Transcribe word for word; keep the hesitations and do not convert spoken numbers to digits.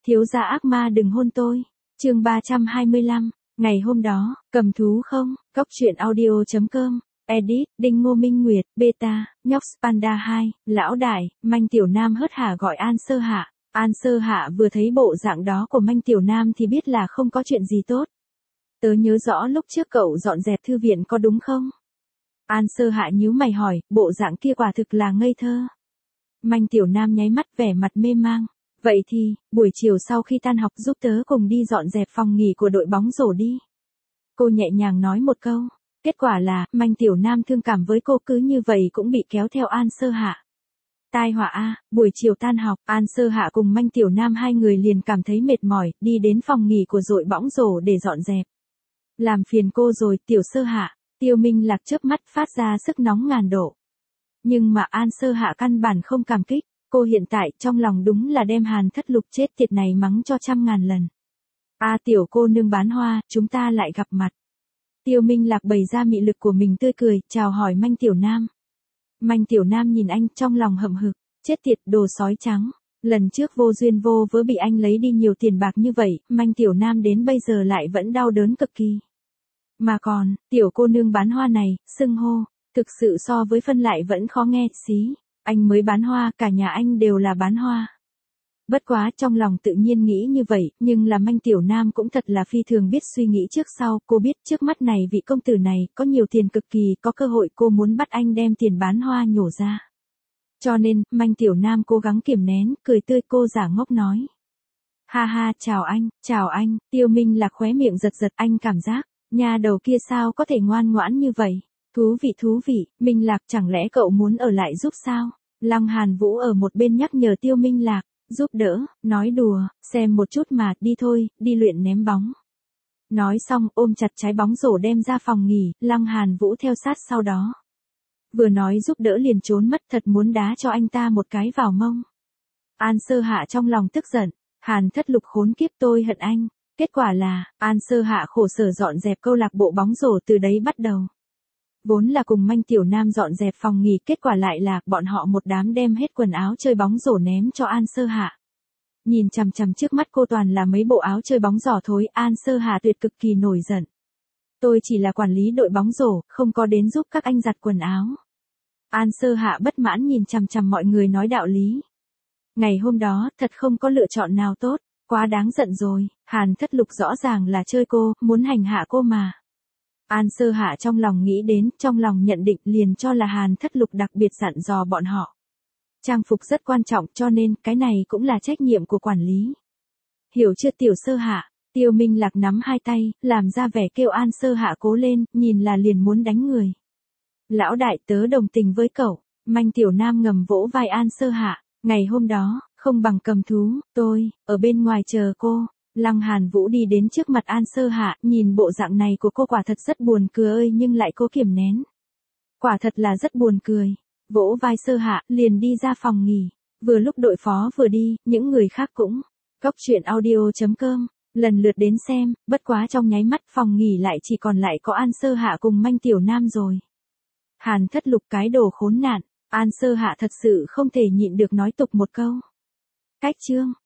thiếu gia ác ma đừng hôn tôi. Chương ba trăm hai mươi lăm, ngày hôm đó, cầm thú không, Cóc truyện audio chấm com, edit, Đinh Ngô Minh Nguyệt, beta, nhóc Panda hai, lão đại, Manh Tiểu Nam hớt hả gọi An Sơ Hạ. An Sơ Hạ vừa thấy bộ dạng đó của Manh Tiểu Nam thì biết là không có chuyện gì tốt. Tớ nhớ rõ lúc trước cậu dọn dẹp thư viện có đúng không? An Sơ Hạ nhíu mày hỏi, bộ dạng kia quả thực là ngây thơ. Manh Tiểu Nam nháy mắt vẻ mặt mê mang. Vậy thì, buổi chiều sau khi tan học giúp tớ cùng đi dọn dẹp phòng nghỉ của đội bóng rổ đi. Cô nhẹ nhàng nói một câu. Kết quả là, Manh Tiểu Nam thương cảm với cô cứ như vậy cũng bị kéo theo An Sơ Hạ. Tai họa a, buổi chiều tan học, An Sơ Hạ cùng Manh Tiểu Nam hai người liền cảm thấy mệt mỏi, đi đến phòng nghỉ của đội bóng rổ để dọn dẹp. Làm phiền cô rồi, Tiểu Sơ Hạ. Tiêu Minh Lạc chớp mắt phát ra sức nóng ngàn độ. Nhưng mà An Sơ Hạ căn bản không cảm kích, cô hiện tại trong lòng đúng là đem Hàn Thất Lục chết tiệt này mắng cho trăm ngàn lần. A tiểu cô nương bán hoa, chúng ta lại gặp mặt. Tiêu Minh Lạc bày ra mị lực của mình tươi cười, chào hỏi Manh Tiểu Nam. Manh Tiểu Nam nhìn anh trong lòng hậm hực, chết tiệt đồ sói trắng. Lần trước vô duyên vô vớ bị anh lấy đi nhiều tiền bạc như vậy, Manh Tiểu Nam đến bây giờ lại vẫn đau đớn cực kỳ. Mà còn, tiểu cô nương bán hoa này, xưng hô, thực sự so với phân lại vẫn khó nghe, xí. Anh mới bán hoa, cả nhà anh đều là bán hoa. Bất quá trong lòng tự nhiên nghĩ như vậy, nhưng là Manh Tiểu Nam cũng thật là phi thường biết suy nghĩ trước sau, cô biết trước mắt này vị công tử này có nhiều tiền cực kỳ, có cơ hội cô muốn bắt anh đem tiền bán hoa nhổ ra. Cho nên, Manh Tiểu Nam cố gắng kiềm nén, cười tươi cô giả ngốc nói. Ha ha, chào anh, chào anh, Tiêu Minh Lạc khóe miệng giật giật anh cảm giác, nhà đầu kia sao có thể ngoan ngoãn như vậy. Thú vị thú vị, Minh Lạc chẳng lẽ cậu muốn ở lại giúp sao? Lăng Hàn Vũ ở một bên nhắc nhở Tiêu Minh Lạc, giúp đỡ, nói đùa, xem một chút mà, đi thôi, đi luyện ném bóng. Nói xong ôm chặt trái bóng rổ đem ra phòng nghỉ, Lăng Hàn Vũ theo sát sau đó. Vừa nói giúp đỡ liền trốn mất thật muốn đá cho anh ta một cái vào mông. An Sơ Hạ trong lòng tức giận, Hàn Thất Lục khốn kiếp tôi hận anh. Kết quả là, An Sơ Hạ khổ sở dọn dẹp câu lạc bộ bóng rổ từ đấy bắt đầu. Vốn là cùng Manh Tiểu Nam dọn dẹp phòng nghỉ, kết quả lại là bọn họ một đám đem hết quần áo chơi bóng rổ ném cho An Sơ Hạ. Nhìn chằm chằm trước mắt cô toàn là mấy bộ áo chơi bóng rổ thối, An Sơ Hạ tuyệt cực kỳ nổi giận. Tôi chỉ là quản lý đội bóng rổ, không có đến giúp các anh giặt quần áo. An Sơ Hạ bất mãn nhìn chằm chằm mọi người nói đạo lý. Ngày hôm đó, thật không có lựa chọn nào tốt, quá đáng giận rồi, Hàn Thất Lục rõ ràng là chơi cô, muốn hành hạ cô mà. An Sơ Hạ trong lòng nghĩ đến, trong lòng nhận định liền cho là Hàn Thất Lục đặc biệt dặn dò bọn họ. Trang phục rất quan trọng cho nên cái này cũng là trách nhiệm của quản lý. Hiểu chưa Tiểu Sơ Hạ? Tiêu Minh Lạc nắm hai tay, làm ra vẻ kêu An Sơ Hạ cố lên, nhìn là liền muốn đánh người. Lão đại tớ đồng tình với cậu, Manh Tiểu Nam ngầm vỗ vai An Sơ Hạ, ngày hôm đó, không bằng cầm thú, tôi, ở bên ngoài chờ cô. Lăng Hàn Vũ đi đến trước mặt An Sơ Hạ, nhìn bộ dạng này của cô quả thật rất buồn cười ơi nhưng lại cố kiềm nén. Quả thật là rất buồn cười. Vỗ vai Sơ Hạ, liền đi ra phòng nghỉ. Vừa lúc đội phó vừa đi, những người khác cũng. Cóc truyện audio chấm com, lần lượt đến xem, bất quá trong nháy mắt phòng nghỉ lại chỉ còn lại có An Sơ Hạ cùng Manh Tiểu Nam rồi. Hàn Thất Lục cái đồ khốn nạn, An Sơ Hạ thật sự không thể nhịn được nói tục một câu. Cách chương.